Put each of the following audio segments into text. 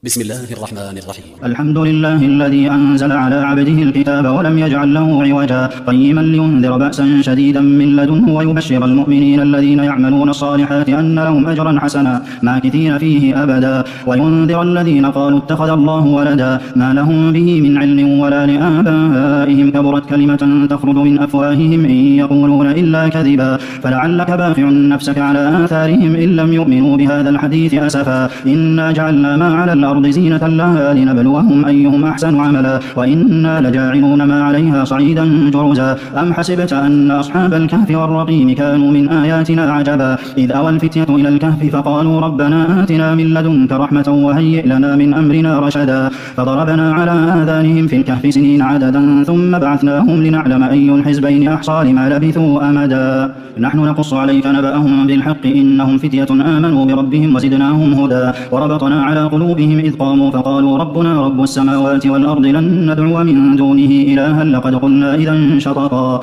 بسم الله الرحمن الرحيم. الحمد لله الذي أنزل على عبده الكتاب ولم يجعل له عوجا قيما لينذر بأسا شديدا من لدنه ويبشر المؤمنين الذين يعملون الصالحات أن لهم أجرا حسنا ماكثين فيه أبدا وينذر الذين قالوا اتخذ الله ولدا ما لهم به من علم ولا لآبائهم كبرت كلمة تخرج من أفواههم إن يقولون إلا كذبا فلعلك باخع نفسك على آثارهم إن لم يؤمنوا بهذا الحديث أسفا إنا جعلنا ما على الأرض زينة لها لنبلوهم أيهم أحسن عملا وإنا لجاعلون ما عليها صعيدا جرزا أم حسبت أن أصحاب الكهف والرقيم كانوا من آياتنا عجبا إذ أوى الفتية إلى الكهف فقالوا ربنا آتنا من لدنك رحمة وهيئ لنا من أمرنا رشدا فضربنا على آذانهم في الكهف سنين عددا ثم بعثناهم لنعلم أي الحزبين أحصى لما لبثوا أمدا نحن نقص عليك نبأهم بالحق إنهم فتية آمنوا بربهم وزدناهم هدى وربطنا على قلوبهم إذ قاموا فقالوا ربنا رب السماوات والأرض لن ندعو من دونه إلها لقد قلنا إذا شططا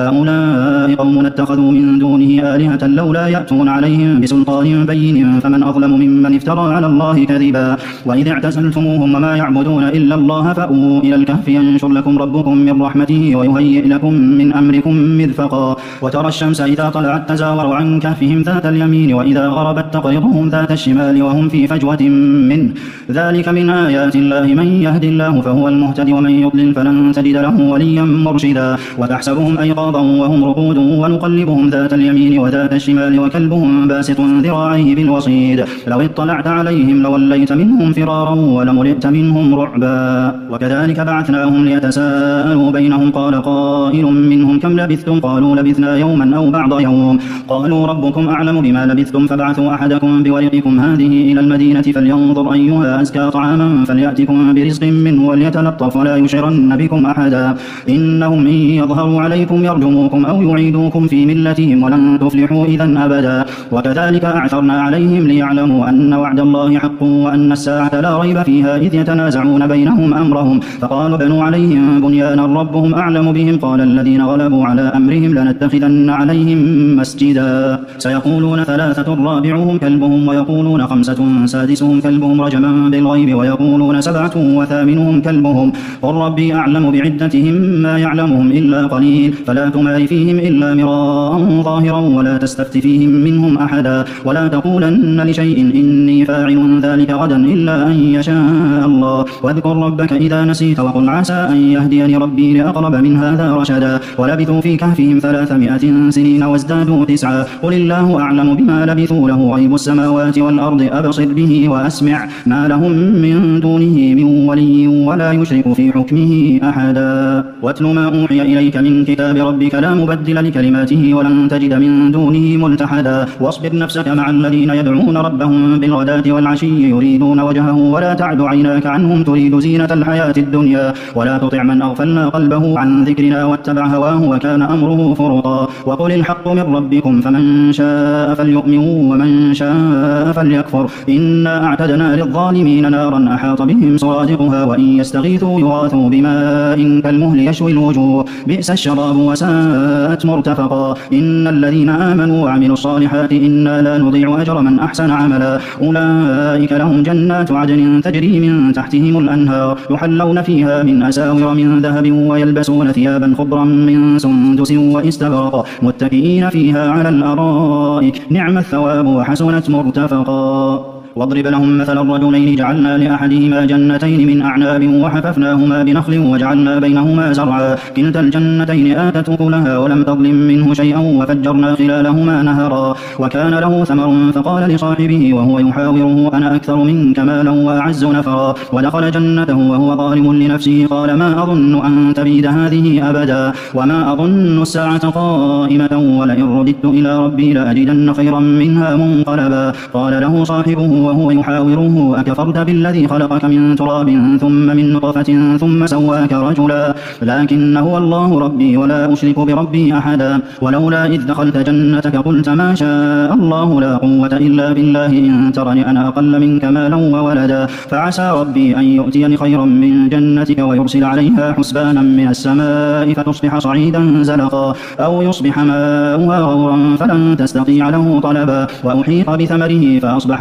هؤلاء قوم اتخذوا من دونه آلهة لولا يأتون عليهم بسلطان بين فمن أظلم ممن افترى على الله كذبا وإذ اعتزلتموهم وما يعبدون إلا الله فأووا إلى الكهف ينشر لكم ربكم من رحمته ويهيئ لكم من أمركم مرفقا وترى الشمس إذا طلعت تزاور عن كهفهم ذات اليمين وإذا غربت تقرضهم ذات الشمال وهم في فجوة منه ذلك من آيات الله من يهد الله فهو المهتد ومن يضلل فلن تجد له وليا مرشدا وتحسبهم أيقاظا وهم رقود ونقلبهم ذات اليمين وذات الشمال وكلبهم باسط ذراعيه بالوصيد لو اطلعت عليهم لوليت منهم فرارا ولملئت منهم رعبا وكذلك بعثناهم ليتساءلوا بينهم قال قائل منهم كم لبثتم قالوا لبثنا يوما أو بعض يوم قالوا ربكم أعلم بما لبثتم فابعثوا أحدكم بورقكم هذه إلى المدينة فلينظر أيها أزكى طعاما فليأتكم برزق منه وليتلطف ولا يشعرن بكم أحدا إنهم إن يظهروا عليكم يرجموكم أو يعيدوكم في ملتهم ولن تفلحوا إذا أبدا وكذلك أعثرنا عليهم ليعلموا أن وعد الله حق وأن الساعة لا ريب فيها إذ يتنازعون بينهم أمرهم فقالوا بنوا عليهم بنيانا ربهم أعلم بهم قال الذين غلبوا على أمرهم لنتخذن عليهم مسجدا سيقولون ثلاثة رابعهم كلبهم ويقولون خمسة سادسهم كلبهم رجما بالغيب ويقولون سبعة وثامنهم كلبهم قل ربي أعلم بعدتهم ما يعلمهم إلا قليل فلا تمار فيهم إلا مراء ظاهرا ولا تستفت فيهم منهم أحدا ولا تقولن لشيء إني فاعل ذلك غدا إلا أن يشاء الله واذكر ربك إذا نسيت وقل عسى أن يهديني ربي لأقرب من هذا رشدا ولبثوا في كهفهم 300 سنين وازدادوا 9 قل الله أعلم بما لبثوا له غيب السماوات والأرض أبصر به وأسمع ما لهم من دونه من ولي ولا يشرك في حكمه أحدا واتل ما أوحي إليك من كتاب ربك لا مبدل لكلماته ولن تجد من دونه ملتحدا واصبر نفسك مع الذين يدعون ربهم بالغداة والعشي يريدون وجهه ولا تعد عيناك عنهم تريد زينة الحياة الدنيا ولا تطع من أغفلنا قلبه عن ذكرنا واتبع هواه وكان أمره فرطا وقل الحق من ربكم فمن شاء فليؤمن ومن شاء فليكفر إنا أعتدنا للظالمين نارا أحاط بهم سرادقها وإن يستغيثوا يغاثوا بماء كالمهل يشوي الوجوه بئس الشراب وساءت مرتفقا إن الذين آمنوا وعملوا الصالحات إنا لا نضيع أجر من أحسن عملا أولئك لهم جنات عدن تجري من تحتهم الأنهار يحلون فيها من أساور من ذهب ويلبسون ثيابا خضرا من سندس واستبرق متكئين فيها على الأرائك نعم الثواب وحسنت مرتفقا واضرب لهم مثل الرجلين جعلنا لأحدهما جنتين من أعناب وحففناهما بنخل وجعلنا بينهما زرعا كلتا الجنتين آتت أكلها ولم تظلم منه شيئا وفجرنا خلالهما نهرا وكان له ثمر فقال لصاحبه وهو يحاوره أنا أكثر منك مالا وأعز نفرا ودخل جنته وهو ظالم لنفسه قال ما أظن أن تبيد هذه أبدا وما أظن الساعة قائمة ولئن رددت إلى ربي لأجدن خيرا منها منقلبا قال له صاحبه وهو يحاوره أكفرت بالذي خلقك من تراب ثم من نطفة ثم سواك رجلا لكن هو الله ربي ولا أشرك بربي أحدا ولولا إذ دخلت جنتك قلت ما شاء الله لا قوة إلا بالله إن ترني أنا أقل منك مالا وولدا فعسى ربي أن يؤتيني خيرا من جنتك ويرسل عليها حسبانا من السماء فتصبح صعيدا زلقا أو يصبح ماؤها غورا فلن تستطيع له طلبا وأحيط بثمره فأصبح يقلب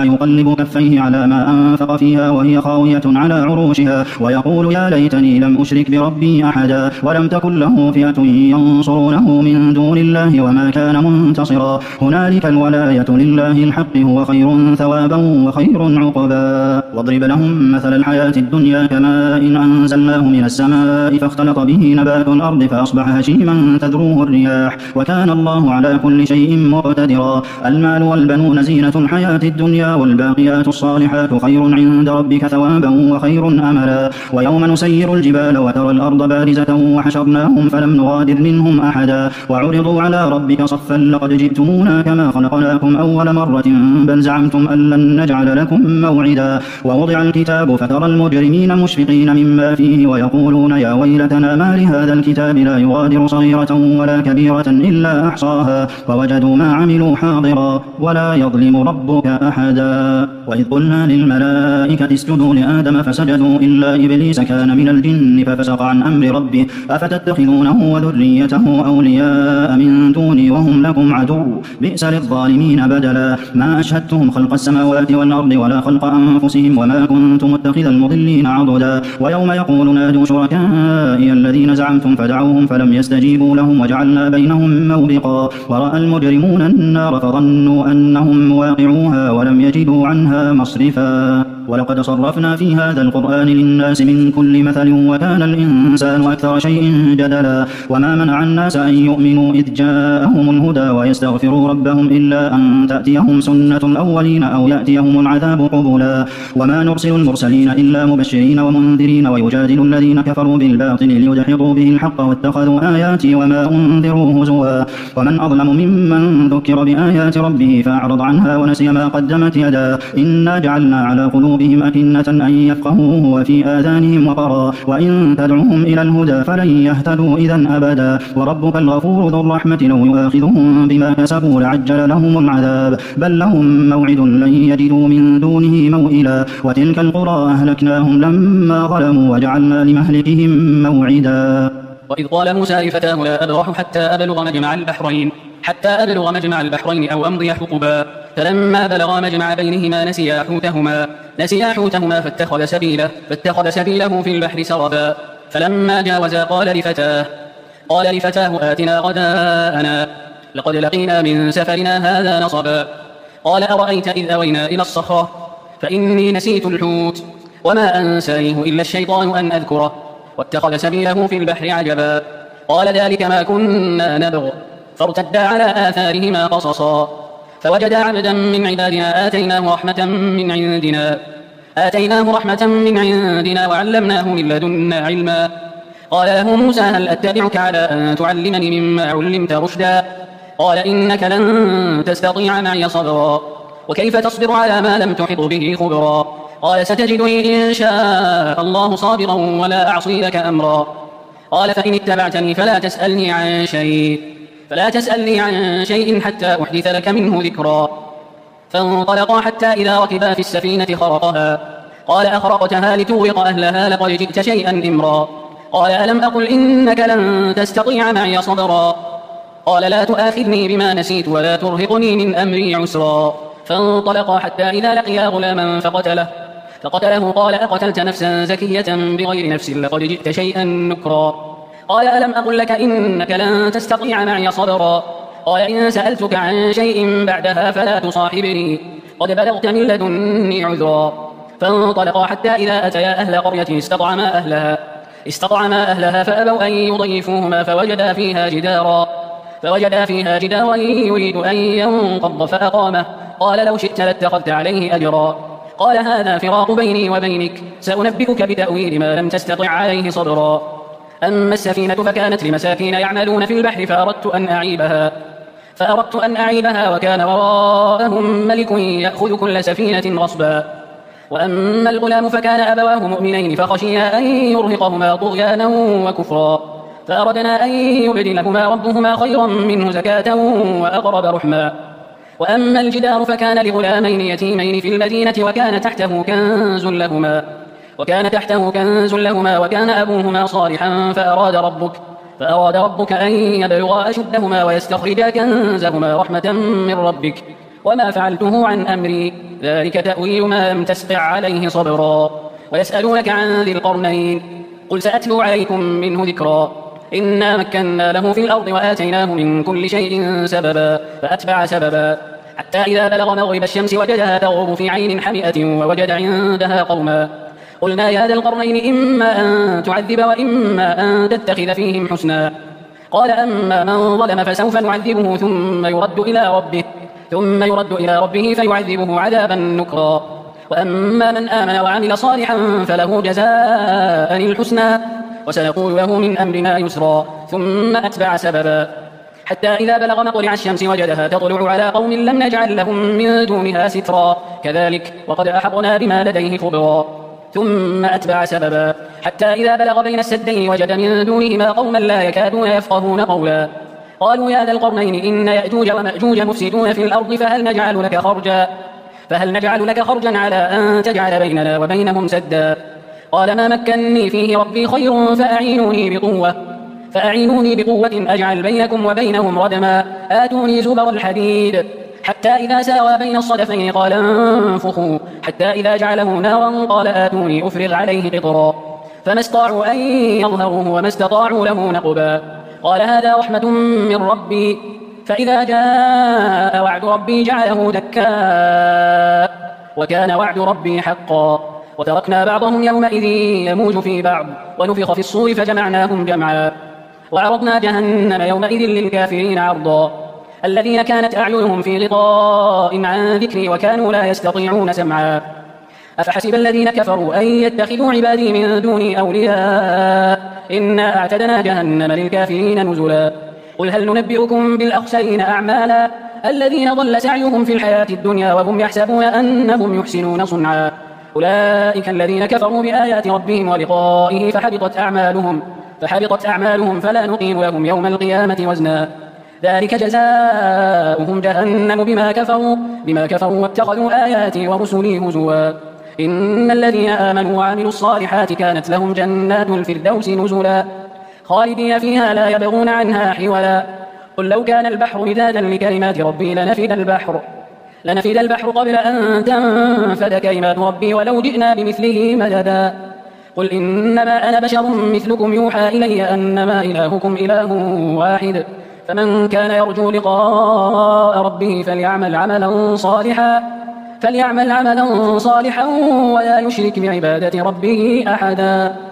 ينكب كفيه على ما أنفق فيها وهي خاوية على عروشها ويقول يا ليتني لم أشرك بربي أحدا ولم تكن له فئة ينصرونه من دون الله وما كان منتصرا هنالك الولاية لله الحق هو خير ثوابا وخير عقبا واضرب لهم مثل الحياة الدنيا كماء إن أنزلناه من السماء فاختلط به نبات الأرض فأصبح هشيما تذروه الرياح وكان الله على كل شيء مقتدرا المال والبنون زينة الحياة الدنيا والباقيات الصالحات خير عند ربك ثوابا وخير أملا ويوم نسير الجبال وترى الأرض بارزة وحشرناهم فلم نغادر منهم أحدا وعرضوا على ربك صفا لقد جئتمونا كما خلقناكم أول مرة بل زعمتم أن لن نجعل لكم موعدا ووضع الكتاب فترى المجرمين مشفقين مما فيه ويقولون يا ويلتنا ما لهذا الكتاب لا يغادر صغيرة ولا كبيرة إلا أحصاها ووجدوا ما عملوا حاضرا ولا يظلم ربك أحدا وإذ قلنا للملائكة اسجدوا لآدم فسجدوا إلا إبليس كان من الجن ففسق عن أمر ربه أفتتخذونه وذريته أولياء من دوني وهم لكم عدو بئس للظالمين بدلا ما أشهدتهم خلق السماوات والأرض ولا خلق أنفسهم وما كنت متخذ المضلين عضدا ويوم يقول نادوا شركائي الذين زعمتم فدعوهم فلم يستجيبوا لهم وجعلنا بينهم موبقا ورأى المجرمون النار فظنوا أنهم مواقعوها ولم يجدوا عنها مصرفا ولقد صرفنا في هذا القرآن للناس من كل مثل وكان الإنسان أكثر شيء جدلا وما منع الناس أن يؤمنوا إذ جاءهم الهدى ويستغفروا ربهم إلا أن تأتيهم سنة الأولين أو يأتيهم العذاب قبلا وما نرسل المرسلين إلا مبشرين ومنذرين ويجادل الذين كفروا بالباطل ليدحضوا به الحق واتخذوا آياتي وما أنذروا هزوا ومن أظلم ممن ذكر بآيات ربه فأعرض عنها ونسي ما قدمت يدا إنا جعلنا على قلوبهم أكنة أن يفقهوه وفي آذانهم وقرا وإن تدعوهم إلى الهدى فلن يهتدوا إذا أبدا وربك الغفور ذو الرحمة لو يؤاخذهم بما كسبوا لعجل لهم العذاب بل لهم موعد لن يجدوا من دونه موئلا وتلك القرى أهلكناهم لما ظلموا وجعلنا لمهلكهم موعدا وإذ قال موسى لفتاه لا أبرح حتى أبلغ مجمع البحرين أو أمضي حقبا فلما بلغا مجمع بينهما نسيا حوتهما فاتخذ سبيله في البحر سربا فلما جاوزا قال لفتاه آتنا غداءنا لقد لقينا من سفرنا هذا نصبا قال أرأيت إذ أوينا إلى الصخرة فإني نسيت الحوت وما أنسانيه إلا الشيطان أن أذكره واتخذ سبيله في البحر عجبا قال ذلك ما كنا نبغ فارتدا على آثارهما قصصا فوجدا عبدا من عبادنا آتيناه رحمة من عندنا وعلمناه من لدنا علما قال له موسى هل أتبعك على أن تعلمني مما علمت رشدا قال إنك لن تستطيع معي صبرا وكيف تصبر على ما لم تحط به خبرا قال ستجدني إن شاء الله صابرا ولا أعصي لك أمرا قال فإن اتبعتني فلا تسألني عن شيء حتى أحدث لك منه ذكرا فانطلقا حتى إذا ركبا في السفينة خرقها قال أخرقتها لتغرق أهلها لقد جئت شيئا إمرا قال ألم أقل إنك لن تستطيع معي صبرا قال لا تؤاخذني بما نسيت ولا ترهقني من أمري عسرا فانطلقا حتى إذا لقيا غلاما فقتله قال أقتلت نفسا زكية بغير نفس لقد جئت شيئا نكرا قال ألم أقل لك إنك لن تستطيع معي صبرا قال إن سألتك عن شيء بعدها فلا تصاحبني قد بلغت من لدني عذرا فانطلقا حتى إذا أتيا أهل قرية استطعما أهلها فأبوا أن يضيفوهما فوجدا فيها جدارا يريد أن ينقض فأقامه قال لو شئت لاتخذت عليه أجرا قال هذا فراق بيني وبينك سأنبئك بتأويل ما لم تستطع عليه صبرا أما السفينة فكانت لمساكين يعملون في البحر فأردت أن أعيبها وكان وراءهم ملك يأخذ كل سفينة غصبا وأما الغلام فكان أبواه مؤمنين فخشينا أن يرهقهما طغيانا وكفرا فأردنا أن يبدلهما ربهما خيرا منه زكاة وأقرب رحما وأما الجدار فكان لغلامين يتيمين في المدينة وكان تحته كنز لهما وكان أبوهما صالحا فأراد ربك أن يبلغا أشدهما ويستخرجا كنزهما رحمة من ربك وما فعلته عن أمري، ذلك تأويل ما لم تستطع عليه صبرا. ويسألونك عن ذي القرنين، قل سأتلو عليكم منه ذكرا. إنا مكنا له في الأرض وآتيناه من كل شيء سببا فأتبع سببا حتى إذا بلغ مغرب الشمس وجدها تغرب في عين حمئة ووجد عندها قوما. قلنا يا ذا القرنين إما أن تعذب وإما أن تتخذ فيهم حسنا. قال أما من ظلم فسوف نعذبه ثم يرد إلى ربه فيعذبه عذابا نكرا. وأما من آمن وعمل صالحا فله جزاء الحسنى وسنقول له من أمرنا يسرا. ثم أتبع سببا حتى إذا بلغ مطلع الشمس وجدها تطلع على قوم لم نجعل لهم من دونها سترا كذلك وقد أحطنا بما لديه خبرا. ثم أتبع سببا حتى إذا بلغ بين السدين وجد من دونهما قوما لا يكادون يفقهون قولا. قالوا يا ذا القرنين إن يأجوج ومأجوج مفسدون في الأرض فهل نجعل لك خرجا على أن تجعل بيننا وبينهم سدا. قال ما مكني فيه ربي خير فأعينوني بقوة أجعل بينكم وبينهم ردما. آتوني زبر الحديد حتى إذا ساوى بين الصدفين قال انفخوا حتى إذا جعله نارا قال آتوني أفرغ عليه قطرا. فما استطاعوا أن يظهروه وما استطاعوا له نقبا. قال هذا رحمة من ربي فإذا جاء وعد ربي جعله دكاء وكان وعد ربي حقا. وتركنا بعضهم يومئذ يموج في بعض ونفخ في الصور فجمعناهم جمعا. وعرضنا جهنم يومئذ للكافرين عرضا. الذين كانت أعينهم في غطاء عن ذكري وكانوا لا يستطيعون سمعا. أفحسب الذين كفروا أن يتخذوا عبادي من دوني أولياء إنا أعتدنا جهنم للكافرين نزلا. قل هل ننبئكم بالأخسرين أعمالا الذين ضل سعيهم في الحياة الدنيا وهم يحسبون أنهم يحسنون صنعا. أولئك الذين كفروا بآيات ربهم ولقائه فحبطت أعمالهم فلا نقيم لهم يوم القيامة وزنا. ذلك جزاؤهم جهنم بما كفروا واتخذوا آياتي ورسلي هزوا. إن الذين آمنوا وعملوا الصالحات كانت لهم جنات الفردوس نزلا خالدين فيها لا يبغون عنها حولا. قل لو كان البحر مدادا لكلمات ربي لنفد البحر قبل أن تنفد كلمات ربي ولو جئنا بمثله مددا. قل إنما أنا بشر مثلكم يوحى إلي أنما إلهكم إله واحد فمن كان يرجو لقاء ربه فليعمل عملا صالحا ولا يشرك بعبادة ربه أحدا.